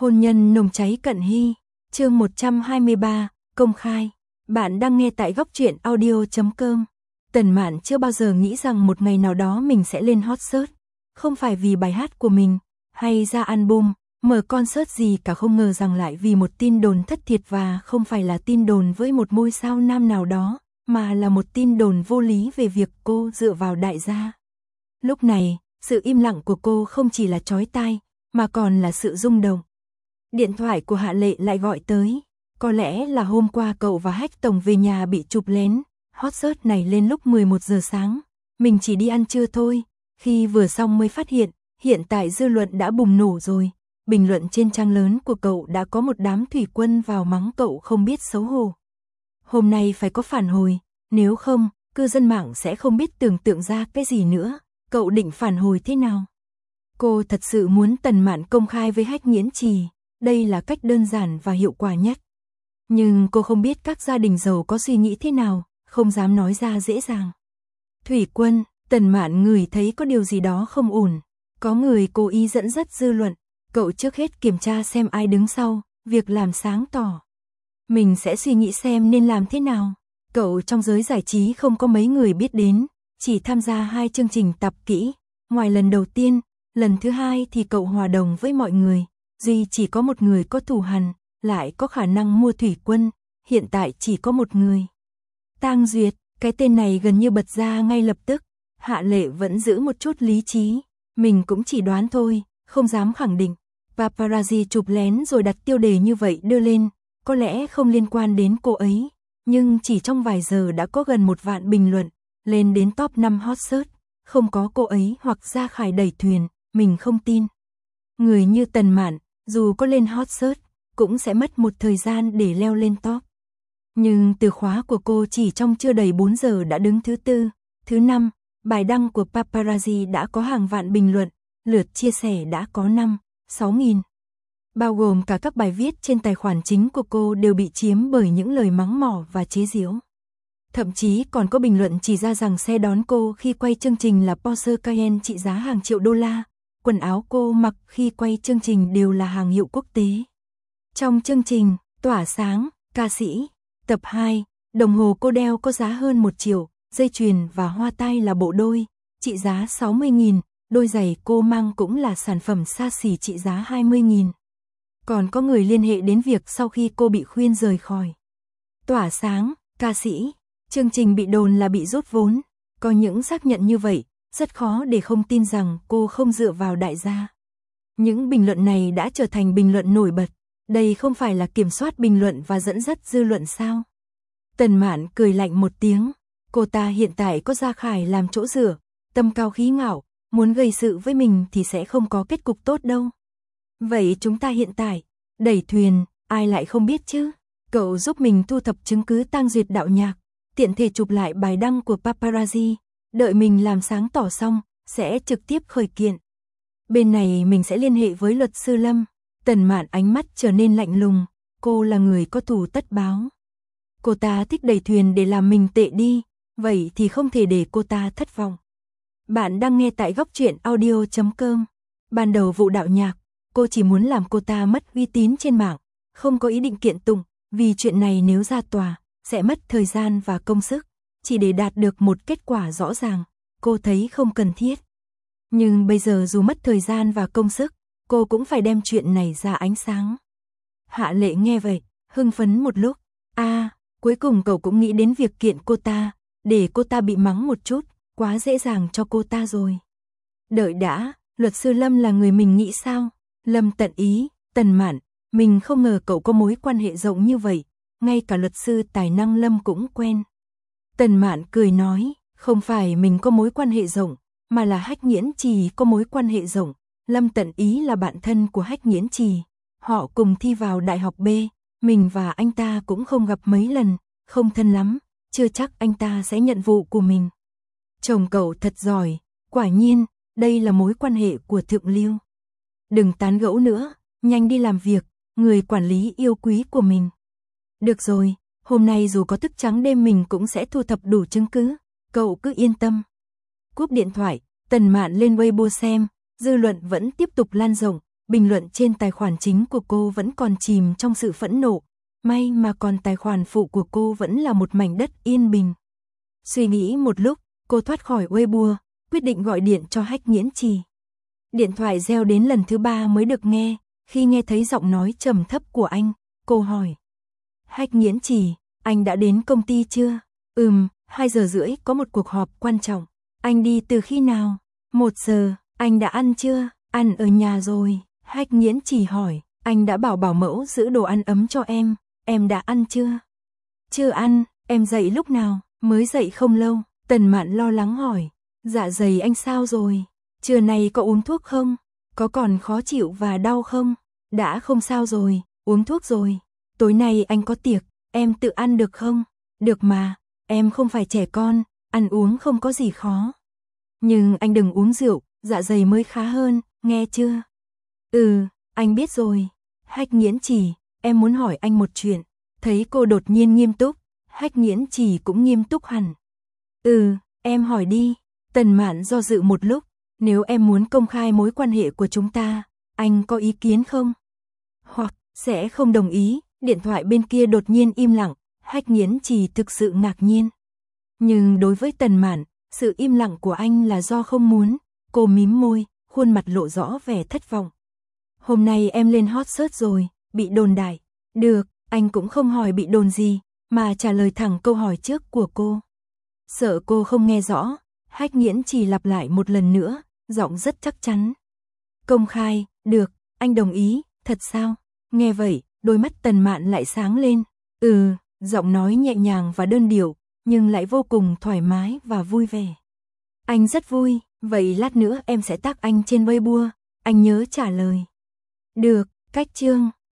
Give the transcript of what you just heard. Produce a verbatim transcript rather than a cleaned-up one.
Hôn nhân nồng cháy cận hy, chương một trăm hai mươi ba, công khai. Bạn đang nghe tại góc truyện audio chấm com. Tần Mạn chưa bao giờ nghĩ rằng một ngày nào đó mình sẽ lên hot search. Không phải vì bài hát của mình, hay ra album, mở concert gì cả, không ngờ rằng lại vì một tin đồn thất thiệt, và không phải là tin đồn với một ngôi sao nam nào đó, mà là một tin đồn vô lý về việc cô dựa vào đại gia. Lúc này, sự im lặng của cô không chỉ là chói tai, mà còn là sự rung động. Điện thoại của Hạ Lệ lại gọi tới. Có lẽ là hôm qua cậu và Hách Tổng về nhà bị chụp lén. Hot search này lên lúc mười một giờ sáng. Mình chỉ đi ăn trưa thôi. Khi vừa xong mới phát hiện, hiện tại dư luận đã bùng nổ rồi. Bình luận trên trang lớn của cậu đã có một đám thủy quân vào mắng cậu không biết xấu hổ. Hôm nay phải có phản hồi, nếu không, cư dân mạng sẽ không biết tưởng tượng ra cái gì nữa. Cậu định phản hồi thế nào? Cô thật sự muốn Tần Mạn công khai với Hách Nghiễn Trì. Đây là cách đơn giản và hiệu quả nhất. Nhưng cô không biết các gia đình giàu có suy nghĩ thế nào, không dám nói ra dễ dàng. Thủy quân, Tần Mạn ngửi thấy có điều gì đó không ổn. Có người cố ý dẫn dắt dư luận. Cậu trước hết kiểm tra xem ai đứng sau, việc làm sáng tỏ. Mình sẽ suy nghĩ xem nên làm thế nào. Cậu trong giới giải trí không có mấy người biết đến, chỉ tham gia hai chương trình tập kỹ. Ngoài lần đầu tiên, lần thứ hai thì cậu hòa đồng với mọi người. Duy chỉ có một người có thù hằn, lại có khả năng mua thủy quân, hiện tại chỉ có một người. Tang Duyệt, cái tên này gần như bật ra ngay lập tức. Hạ Lệ vẫn giữ một chút lý trí. Mình cũng chỉ đoán thôi, không dám khẳng định. Paparazzi chụp lén rồi đặt tiêu đề như vậy đưa lên, có lẽ không liên quan đến cô ấy. Nhưng chỉ trong vài giờ đã có gần một vạn bình luận, lên đến top năm hot search. Không có cô ấy hoặc Gia Khải đẩy thuyền, mình không tin. Người như Tần Mạn, dù có lên hot search, cũng sẽ mất một thời gian để leo lên top. Nhưng từ khóa của cô chỉ trong chưa đầy bốn giờ đã đứng thứ tư, thứ năm. Bài đăng của Paparazzi đã có hàng vạn bình luận, lượt chia sẻ đã có năm, sáu nghìn. Bao gồm cả các bài viết trên tài khoản chính của cô đều bị chiếm bởi những lời mắng mỏ và chế giễu. Thậm chí còn có bình luận chỉ ra rằng xe đón cô khi quay chương trình là Porsche Cayenne trị giá hàng triệu đô la. Quần áo cô mặc khi quay chương trình đều là hàng hiệu quốc tế. Trong chương trình Tỏa Sáng, Ca Sĩ, tập hai, đồng hồ cô đeo có giá hơn một triệu, dây chuyền và hoa tai là bộ đôi, trị giá sáu mươi nghìn, đôi giày cô mang cũng là sản phẩm xa xỉ trị giá hai mươi nghìn. Còn có người liên hệ đến việc sau khi cô bị khuyên rời khỏi Tỏa Sáng, Ca Sĩ, chương trình bị đồn là bị rút vốn. Có những xác nhận như vậy, rất khó để không tin rằng cô không dựa vào đại gia. Những bình luận này đã trở thành bình luận nổi bật. Đây không phải là kiểm soát bình luận và dẫn dắt dư luận sao? Tần Mạn cười lạnh một tiếng. Cô ta hiện tại có Gia Khải làm chỗ dựa, tâm cao khí ngạo, muốn gây sự với mình thì sẽ không có kết cục tốt đâu. Vậy chúng ta hiện tại, đẩy thuyền, ai lại không biết chứ? Cậu giúp mình thu thập chứng cứ Tang Duyệt đạo nhạc, tiện thể chụp lại bài đăng của Paparazzi, đợi mình làm sáng tỏ xong, sẽ trực tiếp khởi kiện. Bên này mình sẽ liên hệ với luật sư Lâm. Tần Mạn ánh mắt trở nên lạnh lùng, cô là người có thù tất báo. Cô ta thích đẩy thuyền để làm mình tệ đi, vậy thì không thể để cô ta thất vọng. Bạn đang nghe tại góc truyện audio chấm com. Ban đầu vụ đạo nhạc, cô chỉ muốn làm cô ta mất uy tín trên mạng, không có ý định kiện tụng, vì chuyện này nếu ra tòa, sẽ mất thời gian và công sức, chỉ để đạt được một kết quả rõ ràng, cô thấy không cần thiết. Nhưng bây giờ dù mất thời gian và công sức, cô cũng phải đem chuyện này ra ánh sáng. Hạ Lệ nghe vậy, hưng phấn một lúc. a à, cuối cùng cậu cũng nghĩ đến việc kiện cô ta, để cô ta bị mắng một chút, quá dễ dàng cho cô ta rồi. Đợi đã, luật sư Lâm là người mình nghĩ sao? Lâm Tận Ý, Tần Mạn, mình không ngờ cậu có mối quan hệ rộng như vậy, ngay cả luật sư tài năng Lâm cũng quen. Tần Mạn cười nói, không phải mình có mối quan hệ rộng, mà là Hách Nghiễn Trì có mối quan hệ rộng. Lâm Tận Ý là bạn thân của Hách Nghiễn Trì, họ cùng thi vào đại học B, mình và anh ta cũng không gặp mấy lần, không thân lắm, chưa chắc anh ta sẽ nhận vụ của mình. Chồng cậu thật giỏi, quả nhiên, đây là mối quan hệ của thượng lưu. Đừng tán gẫu nữa, nhanh đi làm việc, người quản lý yêu quý của mình. Được rồi, hôm nay dù có thức trắng đêm mình cũng sẽ thu thập đủ chứng cứ, cậu cứ yên tâm. Cúp điện thoại, Tần Mạn lên Weibo xem, dư luận vẫn tiếp tục lan rộng, bình luận trên tài khoản chính của cô vẫn còn chìm trong sự phẫn nộ, may mà còn tài khoản phụ của cô vẫn là một mảnh đất yên bình. Suy nghĩ một lúc, cô thoát khỏi Weibo, quyết định gọi điện cho Hách Nghiễn Trì. Điện thoại reo đến lần thứ ba mới được nghe, khi nghe thấy giọng nói trầm thấp của anh, cô hỏi. Hách Nghiễn Trì, anh đã đến công ty chưa? Ừm, hai giờ rưỡi có một cuộc họp quan trọng. Anh đi từ khi nào? Một giờ, anh đã ăn chưa? Ăn ở nhà rồi. Hách Nghiễn Trì hỏi, anh đã bảo bảo mẫu giữ đồ ăn ấm cho em, em đã ăn chưa? Chưa ăn, em dậy lúc nào? Mới dậy không lâu. Tần Mạn lo lắng hỏi, dạ dày anh sao rồi? Trưa nay có uống thuốc không? Có còn khó chịu và đau không? Đã không sao rồi, uống thuốc rồi. Tối nay anh có tiệc, em tự ăn được không? Được mà, em không phải trẻ con, ăn uống không có gì khó. Nhưng anh đừng uống rượu, dạ dày mới khá hơn, nghe chưa? Ừ, anh biết rồi. Hách Nghiễn Trì, em muốn hỏi anh một chuyện. Thấy cô đột nhiên nghiêm túc, Hách Nghiễn Trì cũng nghiêm túc hẳn. Ừ, em hỏi đi. Tần Mạn do dự một lúc, nếu em muốn công khai mối quan hệ của chúng ta, anh có ý kiến không? Hoặc sẽ không đồng ý. Điện thoại bên kia đột nhiên im lặng, Hách Nghiễn Trì thực sự ngạc nhiên. Nhưng đối với Tần Mạn, sự im lặng của anh là do không muốn. Cô mím môi, khuôn mặt lộ rõ vẻ thất vọng. Hôm nay em lên hot search rồi, bị đồn đại. Được, anh cũng không hỏi bị đồn gì, mà trả lời thẳng câu hỏi trước của cô. Sợ cô không nghe rõ, Hách Nghiễn Trì lặp lại một lần nữa, giọng rất chắc chắn. Công khai, được, anh đồng ý, thật sao? Nghe vậy, đôi mắt Tần Mạn lại sáng lên. Ừ, giọng nói nhẹ nhàng và đơn điệu, nhưng lại vô cùng thoải mái và vui vẻ. Anh rất vui, vậy lát nữa em sẽ tag anh trên Weibo, anh nhớ trả lời. Được, cách chương.